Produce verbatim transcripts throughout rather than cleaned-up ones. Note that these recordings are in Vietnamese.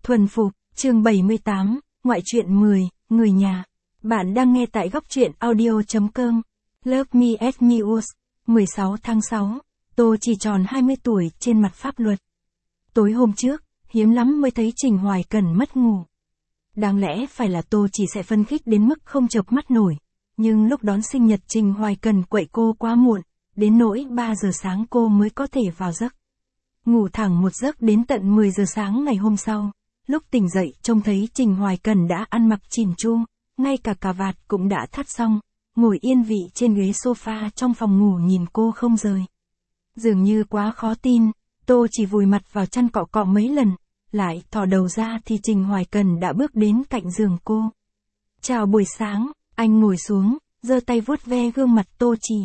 Thuần phục, chương bảy mươi tám, ngoại truyện mười, người nhà. Bạn đang nghe tại góc truyện audio chấm com. Love me as news, mười sáu tháng sáu, Tô chỉ tròn hai mươi tuổi trên mặt pháp luật. Tối hôm trước, hiếm lắm mới thấy Trình Hoài Cần mất ngủ. Đáng lẽ phải là Tô chỉ sẽ phấn khích đến mức không chợp mắt nổi. Nhưng lúc đón sinh nhật Trình Hoài Cần quậy cô quá muộn, đến nỗi ba giờ sáng cô mới có thể vào giấc. Ngủ thẳng một giấc đến tận mười giờ sáng ngày hôm sau. Lúc tỉnh dậy trông thấy Trình Hoài Cần đã ăn mặc chỉn chu, ngay cả cà vạt cũng đã thắt xong, ngồi yên vị trên ghế sofa trong phòng ngủ nhìn cô không rời. Dường như quá khó tin, Tô chỉ vùi mặt vào chăn cọ cọ mấy lần, lại thò đầu ra thì Trình Hoài Cần đã bước đến cạnh giường cô. Chào buổi sáng, anh ngồi xuống, giơ tay vuốt ve gương mặt Tô chỉ.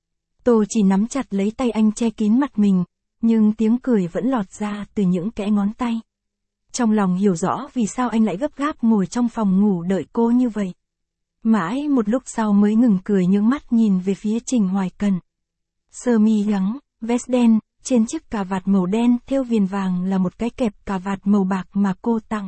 Tô chỉ nắm chặt lấy tay anh che kín mặt mình, nhưng tiếng cười vẫn lọt ra từ những kẽ ngón tay. Trong lòng hiểu rõ vì sao anh lại gấp gáp ngồi trong phòng ngủ đợi cô như vậy. Mãi một lúc sau mới ngừng cười nhướng mắt nhìn về phía Trình Hoài Cần. Sơ mi trắng, vest đen, trên chiếc cà vạt màu đen thêu viền vàng là một cái kẹp cà vạt màu bạc mà cô tặng.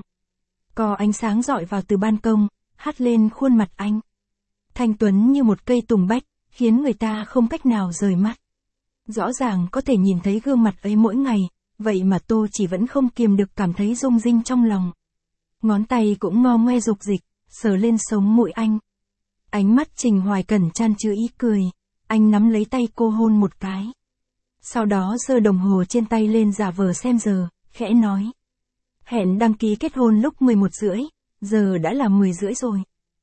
Có ánh sáng rọi vào từ ban công, hắt lên khuôn mặt anh. Thanh tuấn như một cây tùng bách, khiến người ta không cách nào rời mắt. Rõ ràng có thể nhìn thấy gương mặt ấy mỗi ngày, vậy mà Tô chỉ vẫn không kiềm được cảm thấy rung rinh trong lòng. Ngón tay cũng ngo ngoe dục dịch, sờ lên sống mũi anh. Ánh mắt Trình Hoài Cần chan chứa ý cười, anh nắm lấy tay cô hôn một cái. Sau đó giơ đồng hồ trên tay lên giả vờ xem giờ, khẽ nói. Hẹn đăng ký kết hôn lúc mười một rưỡi, giờ đã là mười rưỡi rồi.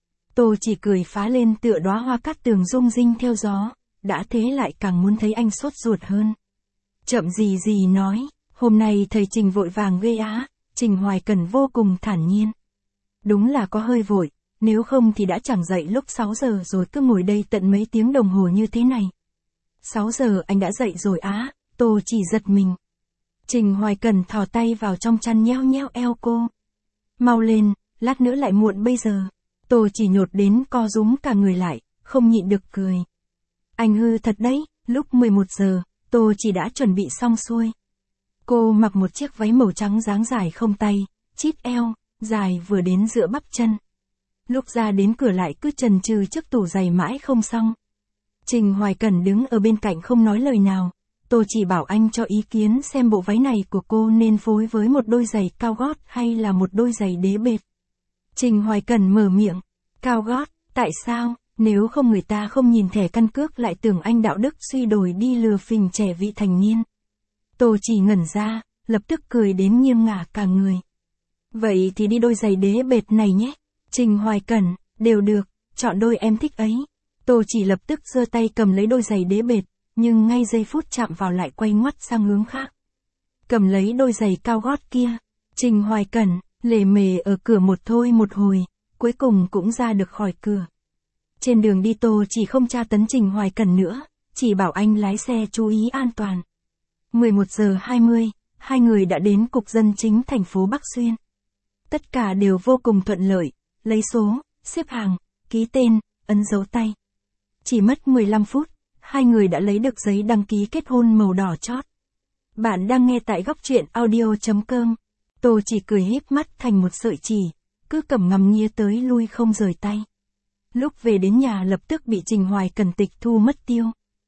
Tô chỉ cười phá lên tựa đóa hoa cát tường rung rinh theo gió, đã thế lại càng muốn thấy anh sốt ruột hơn. Chậm gì gì nói, hôm nay thầy Trình vội vàng ghê á, Trình Hoài Cần vô cùng thản nhiên. Đúng là có hơi vội, nếu không thì đã chẳng dậy lúc sáu giờ rồi cứ ngồi đây tận mấy tiếng đồng hồ như thế này. sáu giờ anh đã dậy rồi á, Tô chỉ giật mình. Trình Hoài Cần thò tay vào trong chăn nheo nheo eo cô. Mau lên, lát nữa lại muộn bây giờ. Tô chỉ nhột đến co rúm cả người lại, không nhịn được cười. Anh hư thật đấy, lúc mười một giờ, Tô chỉ đã chuẩn bị xong xuôi. Cô mặc một chiếc váy màu trắng dáng dài không tay, chít eo, dài vừa đến giữa bắp chân. Lúc ra đến cửa lại cứ chần chừ trước tủ giày mãi không xong. Trình Hoài Cần đứng ở bên cạnh không nói lời nào. Tô chỉ bảo anh cho ý kiến xem bộ váy này của cô nên phối với một đôi giày cao gót hay là một đôi giày đế bệt. Trình Hoài Cần mở miệng, cao gót, tại sao, nếu không người ta không nhìn thẻ căn cước lại tưởng anh đạo đức suy đồi đi lừa phình trẻ vị thành niên. Tô chỉ ngẩn ra, lập tức cười đến nghiêng ngả cả người. Vậy thì đi đôi giày đế bệt này nhé. Trình Hoài Cần, đều được, chọn đôi em thích ấy. Tô chỉ lập tức giơ tay cầm lấy đôi giày đế bệt, nhưng ngay giây phút chạm vào lại quay ngoắt sang hướng khác. Cầm lấy đôi giày cao gót kia, Trình Hoài Cần, lề mề ở cửa một thôi một hồi, cuối cùng cũng ra được khỏi cửa. Trên đường đi Tô chỉ không tra tấn Trình Hoài Cần nữa, chỉ bảo anh lái xe chú ý an toàn. mười một giờ hai mươi, hai người đã đến cục dân chính thành phố Bắc Xuyên. Tất cả đều vô cùng thuận lợi, lấy số, xếp hàng, ký tên, ấn dấu tay. Chỉ mất mười lăm phút, hai người đã lấy được giấy đăng ký kết hôn màu đỏ chót. Bạn đang nghe tại góc truyện audio chấm com. Tô chỉ cười híp mắt thành một sợi chỉ, cứ cầm ngắm nghía tới lui không rời tay. Lúc về đến nhà lập tức bị Trình Hoài Cần tịch thu mất tiêu.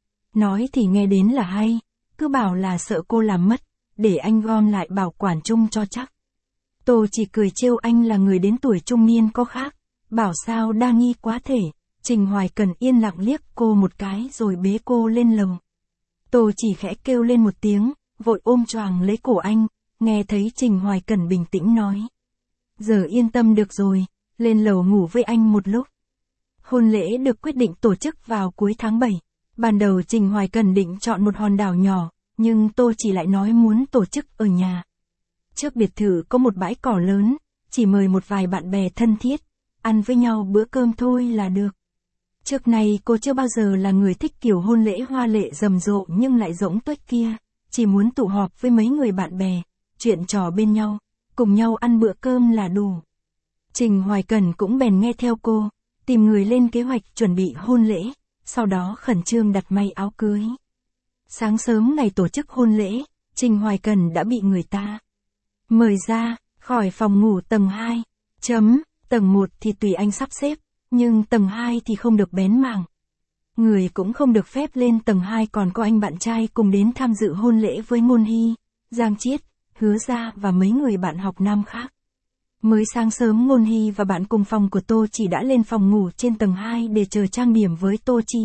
Nói thì nghe đến là hay, cứ bảo là sợ cô làm mất, để anh gom lại bảo quản chung cho chắc. Tô chỉ cười trêu anh là người đến tuổi trung niên có khác, bảo sao đa nghi quá thể. Trình Hoài Cần yên lặng liếc cô một cái rồi bế cô lên lầu. Tô chỉ khẽ kêu lên một tiếng, vội ôm choàng lấy cổ anh, nghe thấy Trình Hoài Cần bình tĩnh nói. Giờ yên tâm được rồi, lên lầu ngủ với anh một lúc. Hôn lễ được quyết định tổ chức vào cuối tháng bảy. Ban đầu Trình Hoài Cần định chọn một hòn đảo nhỏ, nhưng Tô chỉ lại nói muốn tổ chức ở nhà. Trước biệt thự có một bãi cỏ lớn, chỉ mời một vài bạn bè thân thiết, ăn với nhau bữa cơm thôi là được. Trước này cô chưa bao giờ là người thích kiểu hôn lễ hoa lệ rầm rộ nhưng lại rỗng tuếch kia, chỉ muốn tụ họp với mấy người bạn bè, chuyện trò bên nhau, cùng nhau ăn bữa cơm là đủ. Trình Hoài Cần cũng bèn nghe theo cô, tìm người lên kế hoạch chuẩn bị hôn lễ, sau đó khẩn trương đặt may áo cưới. Sáng sớm ngày tổ chức hôn lễ, Trình Hoài Cần đã bị người ta mời ra, Khỏi phòng ngủ tầng hai. Chấm, tầng một thì tùy anh sắp xếp, nhưng tầng hai thì không được bén mảng. Người cũng không được phép lên tầng hai, còn có anh bạn trai cùng đến tham dự hôn lễ với Ngôn Hy, Giang Chiết, Hứa Gia và mấy người bạn học nam khác. Mới sáng sớm Ngôn Hy và bạn cùng phòng của Tô Chỉ đã lên phòng ngủ trên tầng hai để chờ trang điểm với Tô Chỉ.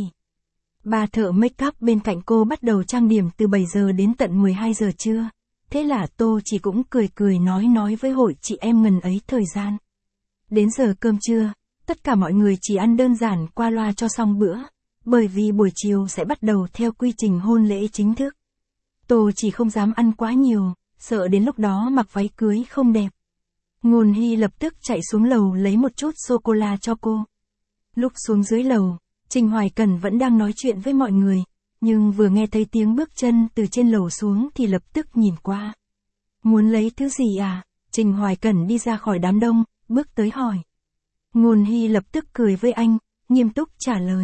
Bà thợ make up bên cạnh cô bắt đầu trang điểm từ bảy giờ đến tận mười hai giờ trưa. Thế là Tô Chỉ cũng cười cười nói nói với hội chị em ngần ấy thời gian. Đến giờ cơm trưa, tất cả mọi người chỉ ăn đơn giản qua loa cho xong bữa, bởi vì buổi chiều sẽ bắt đầu theo quy trình hôn lễ chính thức. Tô Chỉ không dám ăn quá nhiều, sợ đến lúc đó mặc váy cưới không đẹp. Ngôn Hy lập tức chạy xuống lầu lấy một chút sô-cô-la cho cô. Lúc xuống dưới lầu, Trình Hoài Cẩn vẫn đang nói chuyện với mọi người, nhưng vừa nghe thấy tiếng bước chân từ trên lầu xuống thì lập tức nhìn qua. Muốn lấy thứ gì à? Trình Hoài Cẩn đi ra khỏi đám đông, bước tới hỏi. Ngôn Hy lập tức cười với anh, nghiêm túc trả lời.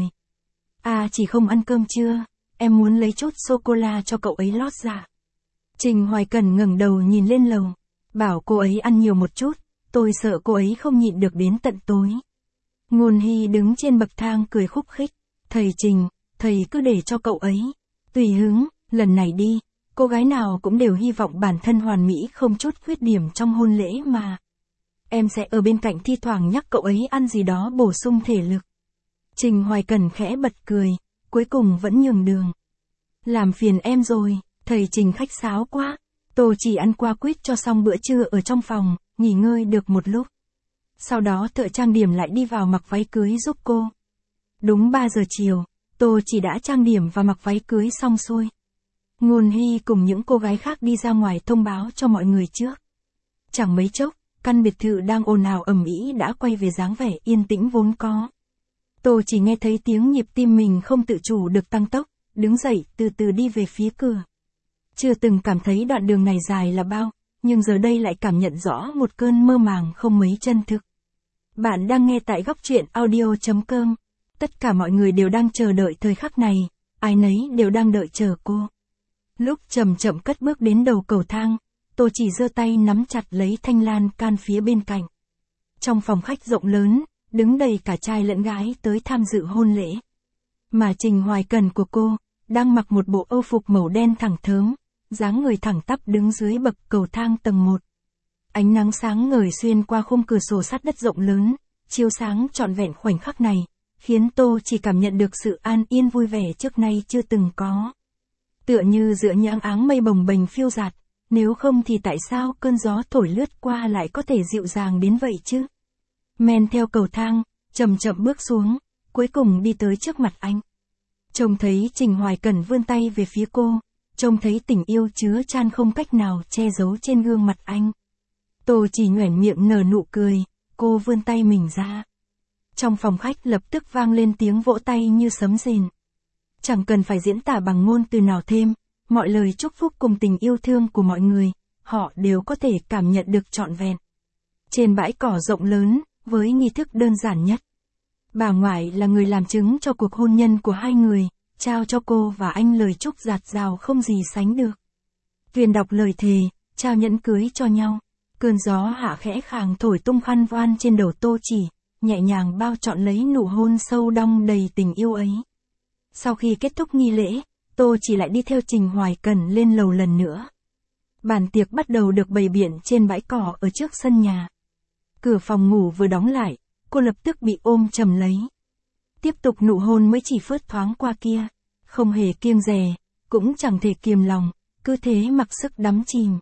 À, chỉ không ăn cơm trưa, em muốn lấy chút sô-cô-la cho cậu ấy lót dạ. Trình Hoài Cẩn ngẩng đầu nhìn lên lầu, bảo cô ấy ăn nhiều một chút, tôi sợ cô ấy không nhịn được đến tận tối. Ngôn Hy đứng trên bậc thang cười khúc khích, thầy Trình, thầy cứ để cho cậu ấy. Tùy hứng, lần này đi, cô gái nào cũng đều hy vọng bản thân hoàn mỹ không chút khuyết điểm trong hôn lễ mà. Em sẽ ở bên cạnh thi thoảng nhắc cậu ấy ăn gì đó bổ sung thể lực. Trình Hoài Cẩn khẽ bật cười, cuối cùng vẫn nhường đường. Làm phiền em rồi, thầy Trình khách sáo quá. Tô Chỉ ăn qua quýt cho xong bữa trưa ở trong phòng, nghỉ ngơi được một lúc. Sau đó thợ trang điểm lại đi vào mặc váy cưới giúp cô. Đúng ba giờ chiều, Tô Chỉ đã trang điểm và mặc váy cưới xong xuôi. Ngôn Hy cùng những cô gái khác đi ra ngoài thông báo cho mọi người trước. Chẳng mấy chốc, căn biệt thự đang ồn ào ầm ĩ đã quay về dáng vẻ yên tĩnh vốn có. Tô Chỉ nghe thấy tiếng nhịp tim mình không tự chủ được tăng tốc, đứng dậy từ từ đi về phía cửa. Chưa từng cảm thấy đoạn đường này dài là bao, nhưng giờ đây lại cảm nhận rõ một cơn mơ màng không mấy chân thực. Bạn đang nghe tại góc truyện audio chấm com. Tất cả mọi người đều đang chờ đợi thời khắc này, ai nấy đều đang đợi chờ cô. Lúc chậm chậm cất bước đến đầu cầu thang, Tô Chỉ giơ tay nắm chặt lấy thanh lan can phía bên cạnh. Trong phòng khách rộng lớn, đứng đầy cả trai lẫn gái tới tham dự hôn lễ. Mà Trình Hoài Cẩn của cô, đang mặc một bộ âu phục màu đen thẳng thớm, dáng người thẳng tắp đứng dưới bậc cầu thang tầng một. Ánh nắng sáng ngời xuyên qua khung cửa sổ sắt đất rộng lớn, chiếu sáng trọn vẹn khoảnh khắc này, khiến Tô Chỉ cảm nhận được sự an yên vui vẻ trước nay chưa từng có. Tựa như giữa những áng mây bồng bềnh phiêu dạt, nếu không thì tại sao cơn gió thổi lướt qua lại có thể dịu dàng đến vậy chứ? Men theo cầu thang, chậm chậm bước xuống, cuối cùng đi tới trước mặt anh. Trông thấy Trình Hoài Cẩn vươn tay về phía cô, trông thấy tình yêu chứa chan không cách nào che giấu trên gương mặt anh. Tô Chỉ nhoẻn miệng nở nụ cười, cô vươn tay mình ra. Trong phòng khách lập tức vang lên tiếng vỗ tay như sấm rền. Chẳng cần phải diễn tả bằng ngôn từ nào thêm, mọi lời chúc phúc cùng tình yêu thương của mọi người, họ đều có thể cảm nhận được trọn vẹn. Trên bãi cỏ rộng lớn, với nghi thức đơn giản nhất, bà ngoại là người làm chứng cho cuộc hôn nhân của hai người, trao cho cô và anh lời chúc dạt dào không gì sánh được. Tuyên đọc lời thề, trao nhẫn cưới cho nhau. Cơn gió hạ khẽ khàng thổi tung khăn voan trên đầu Tô Chỉ, nhẹ nhàng bao trọn lấy nụ hôn sâu đong đầy tình yêu ấy. Sau khi kết thúc nghi lễ, Tô Chỉ lại đi theo Trình Hoài Cẩn lên lầu lần nữa. Bàn tiệc bắt đầu được bày biện trên bãi cỏ ở trước sân nhà. Cửa phòng ngủ vừa đóng lại, cô lập tức bị ôm chầm lấy. Tiếp tục nụ hôn mới chỉ phớt thoáng qua kia, không hề kiêng dè, cũng chẳng thể kiềm lòng, cứ thế mặc sức đắm chìm.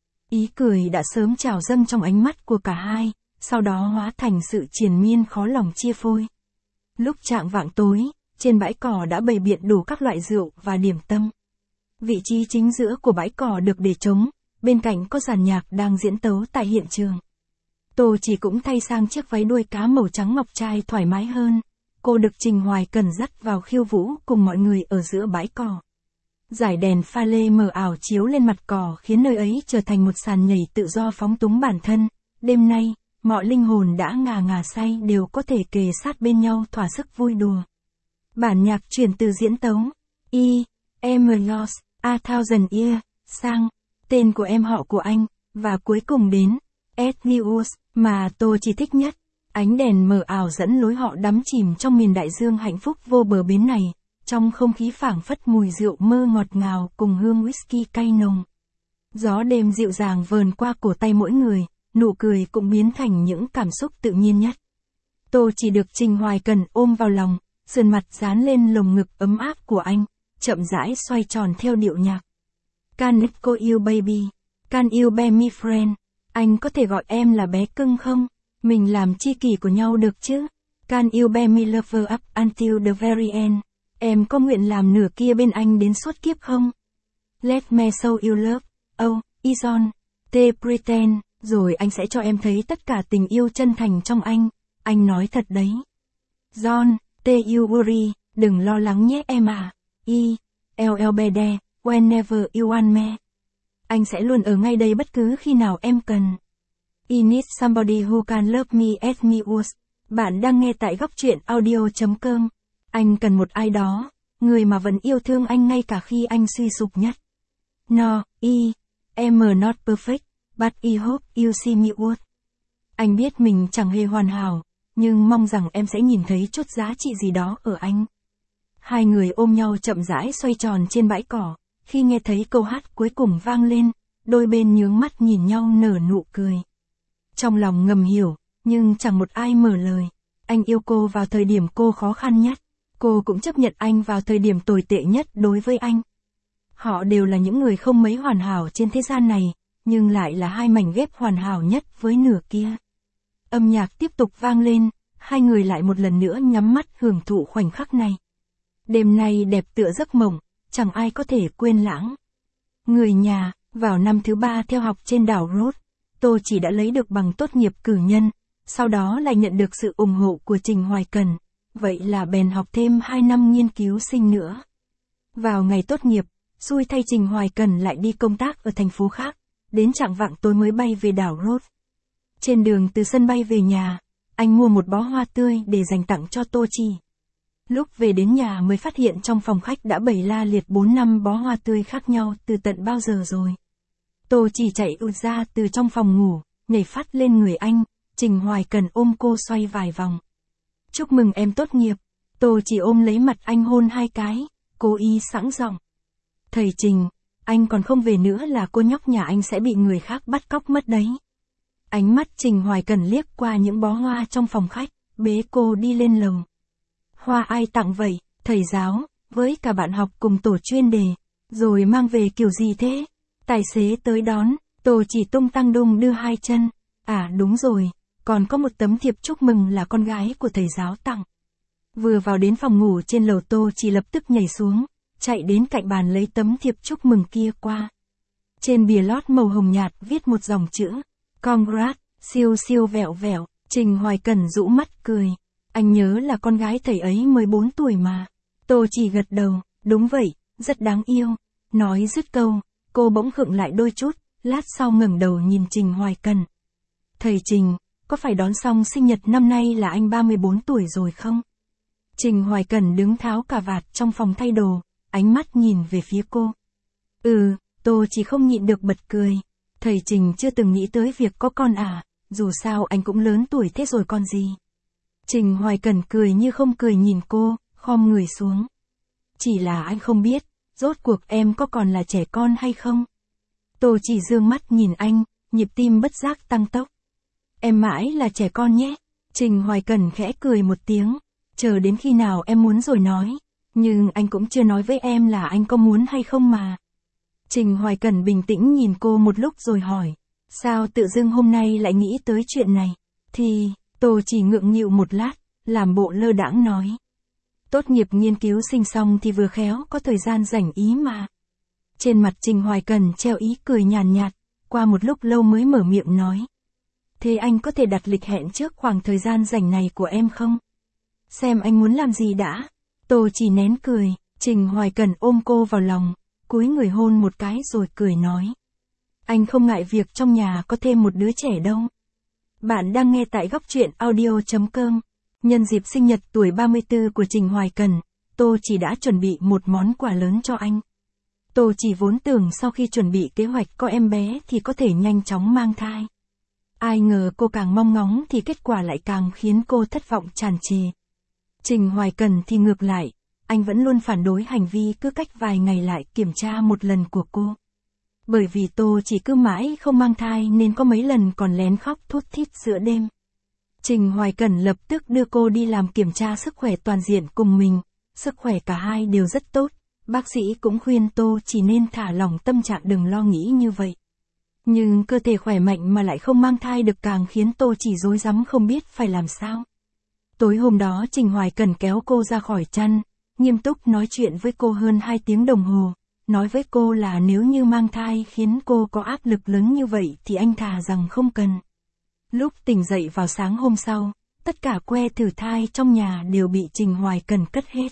Ý cười đã sớm trào dâng trong ánh mắt của cả hai, sau đó hóa thành sự triền miên khó lòng chia phôi. Lúc chạng vạng tối, trên bãi cỏ đã bày biện đủ các loại rượu và điểm tâm. Vị trí chính giữa của bãi cỏ được để trống, bên cạnh có dàn nhạc đang diễn tấu tại hiện trường. Tô Chỉ cũng thay sang chiếc váy đuôi cá màu trắng ngọc trai thoải mái hơn. Cô được Trình Hoài Cẩn dắt vào khiêu vũ cùng mọi người ở giữa bãi cỏ. Dải đèn pha lê mờ ảo chiếu lên mặt cỏ khiến nơi ấy trở thành một sàn nhảy tự do phóng túng bản thân. Đêm nay, mọi linh hồn đã ngà ngà say đều có thể kề sát bên nhau thỏa sức vui đùa. Bản nhạc chuyển từ diễn tấu E, Em Lost, A Thousand Year, sang tên của em họ của anh, và cuối cùng đến News, mà tôi chỉ thích nhất. Ánh đèn mờ ảo dẫn lối họ đắm chìm trong miền đại dương hạnh phúc vô bờ bến này, trong không khí phảng phất mùi rượu mơ ngọt ngào cùng hương whisky cay nồng. Gió đêm dịu dàng vờn qua cổ tay mỗi người, nụ cười cũng biến thành những cảm xúc tự nhiên nhất. Tôi chỉ được Trình Hoài Cần ôm vào lòng, sườn mặt dán lên lồng ngực ấm áp của anh, chậm rãi xoay tròn theo điệu nhạc. Can I call you baby? Can you be my friend? Anh có thể gọi em là bé cưng không? Mình làm tri kỷ của nhau được chứ? Can you be my lover up until the very end? Em có nguyện làm nửa kia bên anh đến suốt kiếp không? Let me show you love. Oh, is on. Te pretend. Rồi anh sẽ cho em thấy tất cả tình yêu chân thành trong anh. Anh nói thật đấy. John, te you worry. Đừng lo lắng nhé em à. E, L L be there, whenever you want me. Anh sẽ luôn ở ngay đây bất cứ khi nào em cần. I need somebody who can love me as me was. Bạn đang nghe tại góc truyện audio chấm com. Anh cần một ai đó, người mà vẫn yêu thương anh ngay cả khi anh suy sụp nhất. No, I, em not perfect, but I hope you see me worth. Anh biết mình chẳng hề hoàn hảo, nhưng mong rằng em sẽ nhìn thấy chút giá trị gì đó ở anh. Hai người ôm nhau chậm rãi xoay tròn trên bãi cỏ, khi nghe thấy câu hát cuối cùng vang lên, đôi bên nhướng mắt nhìn nhau nở nụ cười. Trong lòng ngầm hiểu, nhưng chẳng một ai mở lời. Anh yêu cô vào thời điểm cô khó khăn nhất, cô cũng chấp nhận anh vào thời điểm tồi tệ nhất đối với anh. Họ đều là những người không mấy hoàn hảo trên thế gian này, nhưng lại là hai mảnh ghép hoàn hảo nhất với nửa kia. Âm nhạc tiếp tục vang lên, hai người lại một lần nữa nhắm mắt hưởng thụ khoảnh khắc này. Đêm nay đẹp tựa giấc mộng, chẳng ai có thể quên lãng. Người nhà, vào năm thứ ba theo học trên đảo Rhodes, tôi chỉ đã lấy được bằng tốt nghiệp cử nhân, sau đó lại nhận được sự ủng hộ của Trình Hoài Cần, vậy là bèn học thêm hai năm nghiên cứu sinh nữa. Vào ngày tốt nghiệp, xui thay Trình Hoài Cần lại đi công tác ở thành phố khác, đến chạng vạng tối mới bay về đảo Rhodes. Trên đường từ sân bay về nhà, anh mua một bó hoa tươi để dành tặng cho Tô Chỉ. Lúc về đến nhà mới phát hiện trong phòng khách đã bày la liệt bốn năm bó hoa tươi khác nhau từ tận bao giờ rồi. Tô Chỉ chạy ụt ra từ trong phòng ngủ, nhảy phát lên người anh, Trình Hoài Cần ôm cô xoay vài vòng. Chúc mừng em tốt nghiệp. Tô Chỉ ôm lấy mặt anh hôn hai cái, cố ý sẵn giọng. Thầy Trình, anh còn không về nữa là cô nhóc nhà anh sẽ bị người khác bắt cóc mất đấy. Ánh mắt Trình Hoài Cần liếc qua những bó hoa trong phòng khách, bế cô đi lên lầu. Hoa ai tặng vậy, thầy giáo, với cả bạn học cùng tổ chuyên đề, rồi mang về kiểu gì thế? Tài xế tới đón, Tô Chỉ tung tăng đung đưa hai chân. À đúng rồi, còn có một tấm thiệp chúc mừng là con gái của thầy giáo tặng. Vừa vào đến phòng ngủ trên lầu, Tô Chỉ lập tức nhảy xuống, chạy đến cạnh bàn lấy tấm thiệp chúc mừng kia qua. Trên bìa lót màu hồng nhạt viết một dòng chữ, Congrats, siêu siêu vẹo vẹo. Trình Hoài Cần rũ mắt cười. Anh nhớ là con gái thầy ấy mười bốn tuổi mà. Tô Chỉ gật đầu, đúng vậy, rất đáng yêu. Nói dứt câu, cô bỗng khựng lại đôi chút, lát sau ngẩng đầu nhìn Trình Hoài Cần. Thầy Trình, có phải đón xong sinh nhật năm nay là anh ba mươi bốn tuổi rồi không? Trình Hoài Cần đứng tháo cà vạt trong phòng thay đồ, ánh mắt nhìn về phía cô. Ừ, Tô Chỉ không nhịn được bật cười. Thầy Trình chưa từng nghĩ tới việc có con à, dù sao anh cũng lớn tuổi thế rồi còn gì. Trình Hoài Cần cười như không cười nhìn cô, khom người xuống. Chỉ là anh không biết, rốt cuộc em có còn là trẻ con hay không? Tô Chỉ dương mắt nhìn anh, nhịp tim bất giác tăng tốc. Em mãi là trẻ con nhé. Trình Hoài Cần khẽ cười một tiếng. Chờ đến khi nào em muốn rồi nói. Nhưng anh cũng chưa nói với em là anh có muốn hay không mà. Trình Hoài Cần bình tĩnh nhìn cô một lúc rồi hỏi. Sao tự dưng hôm nay lại nghĩ tới chuyện này? Thì, Tô Chỉ ngượng nghịu một lát, làm bộ lơ đãng nói. Tốt nghiệp nghiên cứu sinh xong thì vừa khéo có thời gian rảnh ý mà. Trên mặt Trình Hoài Cần treo ý cười nhàn nhạt, qua một lúc lâu mới mở miệng nói. Thế anh có thể đặt lịch hẹn trước khoảng thời gian rảnh này của em không? Xem anh muốn làm gì đã. Tô Chỉ nén cười, Trình Hoài Cần ôm cô vào lòng, cúi người hôn một cái rồi cười nói. Anh không ngại việc trong nhà có thêm một đứa trẻ đâu. Bạn đang nghe tại góc truyện audio chấm com. Nhân dịp sinh nhật tuổi ba mươi tư của Trình Hoài Cần, Tô Chỉ đã chuẩn bị một món quà lớn cho anh. Tô Chỉ vốn tưởng sau khi chuẩn bị kế hoạch có em bé thì có thể nhanh chóng mang thai. Ai ngờ cô càng mong ngóng thì kết quả lại càng khiến cô thất vọng tràn trề. Trình Hoài Cần thì ngược lại, anh vẫn luôn phản đối hành vi cứ cách vài ngày lại kiểm tra một lần của cô. Bởi vì Tô chỉ cứ mãi không mang thai nên có mấy lần còn lén khóc thút thít giữa đêm. Trình Hoài Cần lập tức đưa cô đi làm kiểm tra sức khỏe toàn diện cùng mình, sức khỏe cả hai đều rất tốt, bác sĩ cũng khuyên Tô chỉ nên thả lỏng tâm trạng đừng lo nghĩ như vậy. Nhưng cơ thể khỏe mạnh mà lại không mang thai được càng khiến Tô chỉ rối rắm không biết phải làm sao. Tối hôm đó Trình Hoài Cần kéo cô ra khỏi chăn, nghiêm túc nói chuyện với cô hơn hai tiếng đồng hồ, nói với cô là nếu như mang thai khiến cô có áp lực lớn như vậy thì anh thà rằng không cần. Lúc tỉnh dậy vào sáng hôm sau, tất cả que thử thai trong nhà đều bị Trình Hoài Cần cất hết.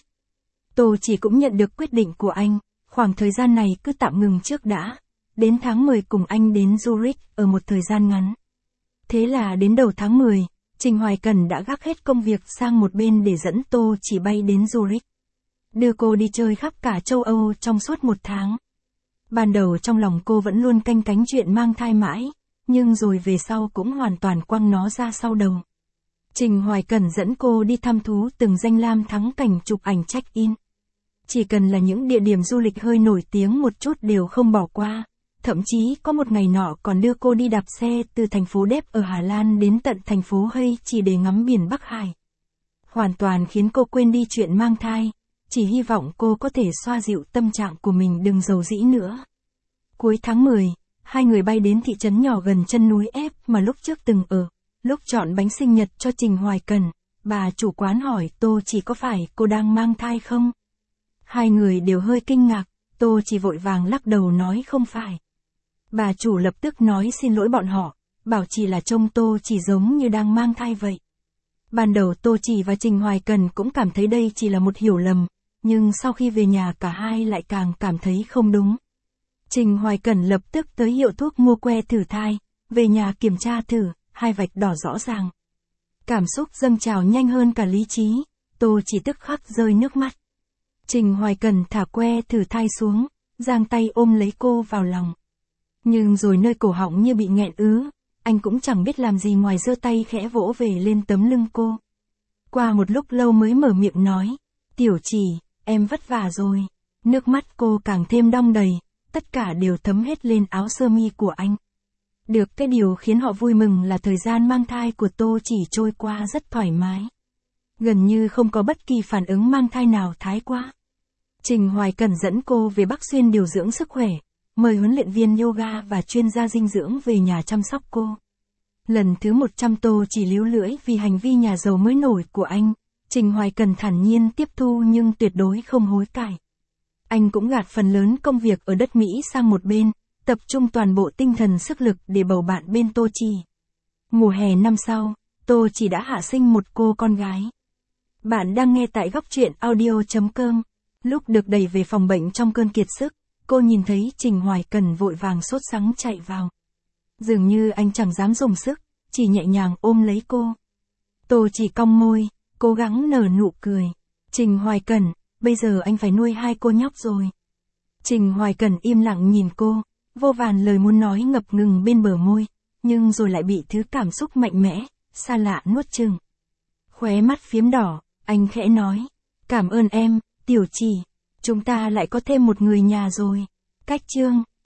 Tô chỉ cũng nhận được quyết định của anh, khoảng thời gian này cứ tạm ngừng trước đã, đến tháng mười cùng anh đến Zurich ở một thời gian ngắn. Thế là đến đầu tháng mười, Trình Hoài Cần đã gác hết công việc sang một bên để dẫn Tô chỉ bay đến Zurich. Đưa cô đi chơi khắp cả châu Âu trong suốt một tháng. Ban đầu trong lòng cô vẫn luôn canh cánh chuyện mang thai mãi, nhưng rồi về sau cũng hoàn toàn quăng nó ra sau đầu. Trình Hoài Cần dẫn cô đi thăm thú từng danh lam thắng cảnh chụp ảnh check-in. Chỉ cần là những địa điểm du lịch hơi nổi tiếng một chút đều không bỏ qua. Thậm chí có một ngày nọ còn đưa cô đi đạp xe từ thành phố Dep ở Hà Lan đến tận thành phố Hay chỉ để ngắm biển Bắc Hải. Hoàn toàn khiến cô quên đi chuyện mang thai, chỉ hy vọng cô có thể xoa dịu tâm trạng của mình đừng rầu rĩ nữa. Cuối tháng mười, hai người bay đến thị trấn nhỏ gần chân núi Ép mà lúc trước từng ở. Lúc chọn bánh sinh nhật cho Trình Hoài Cần, bà chủ quán hỏi Tô chỉ có phải cô đang mang thai không? Hai người đều hơi kinh ngạc, Tô chỉ vội vàng lắc đầu nói không phải. Bà chủ lập tức nói xin lỗi bọn họ, bảo chỉ là trông Tô chỉ giống như đang mang thai vậy. Ban đầu Tô chỉ và Trình Hoài Cần cũng cảm thấy đây chỉ là một hiểu lầm, nhưng sau khi về nhà cả hai lại càng cảm thấy không đúng. Trình Hoài Cần lập tức tới hiệu thuốc mua que thử thai, về nhà kiểm tra thử, hai vạch đỏ rõ ràng. Cảm xúc dâng trào nhanh hơn cả lý trí, Tô chỉ tức khắc rơi nước mắt. Trình Hoài Cần thả que thử thai xuống, giang tay ôm lấy cô vào lòng. Nhưng rồi nơi cổ họng như bị nghẹn ứ, anh cũng chẳng biết làm gì ngoài giơ tay khẽ vỗ về lên tấm lưng cô. Qua một lúc lâu mới mở miệng nói, tiểu chỉ, em vất vả rồi. Nước mắt cô càng thêm đong đầy, tất cả đều thấm hết lên áo sơ mi của anh. Được cái điều khiến họ vui mừng là thời gian mang thai của Tô chỉ trôi qua rất thoải mái. Gần như không có bất kỳ phản ứng mang thai nào thái quá. Trình Hoài Cần dẫn cô về Bắc Xuyên điều dưỡng sức khỏe, mời huấn luyện viên yoga và chuyên gia dinh dưỡng về nhà chăm sóc cô. Lần thứ một trăm Tô chỉ líu lưỡi vì hành vi nhà giàu mới nổi của anh, Trình Hoài Cần thản nhiên tiếp thu nhưng tuyệt đối không hối cải. Anh cũng gạt phần lớn công việc ở đất Mỹ sang một bên, tập trung toàn bộ tinh thần sức lực để bầu bạn bên Tô Chỉ. Mùa hè năm sau, Tô Chỉ đã hạ sinh một cô con gái. Bạn đang nghe tại góc truyện audio chấm com. Lúc được đẩy về phòng bệnh trong cơn kiệt sức, cô nhìn thấy Trình Hoài Cần vội vàng sốt sắng chạy vào. Dường như anh chẳng dám dùng sức, chỉ nhẹ nhàng ôm lấy cô. Tô Chỉ cong môi, cố gắng nở nụ cười. Trình Hoài Cần, bây giờ anh phải nuôi hai cô nhóc rồi. Trình Hoài Cần im lặng nhìn cô, vô vàn lời muốn nói ngập ngừng bên bờ môi, nhưng rồi lại bị thứ cảm xúc mạnh mẽ, xa lạ nuốt chửng. Khóe mắt phiếm đỏ, anh khẽ nói, cảm ơn em, tiểu chỉ, chúng ta lại có thêm một người nhà rồi. Cách chương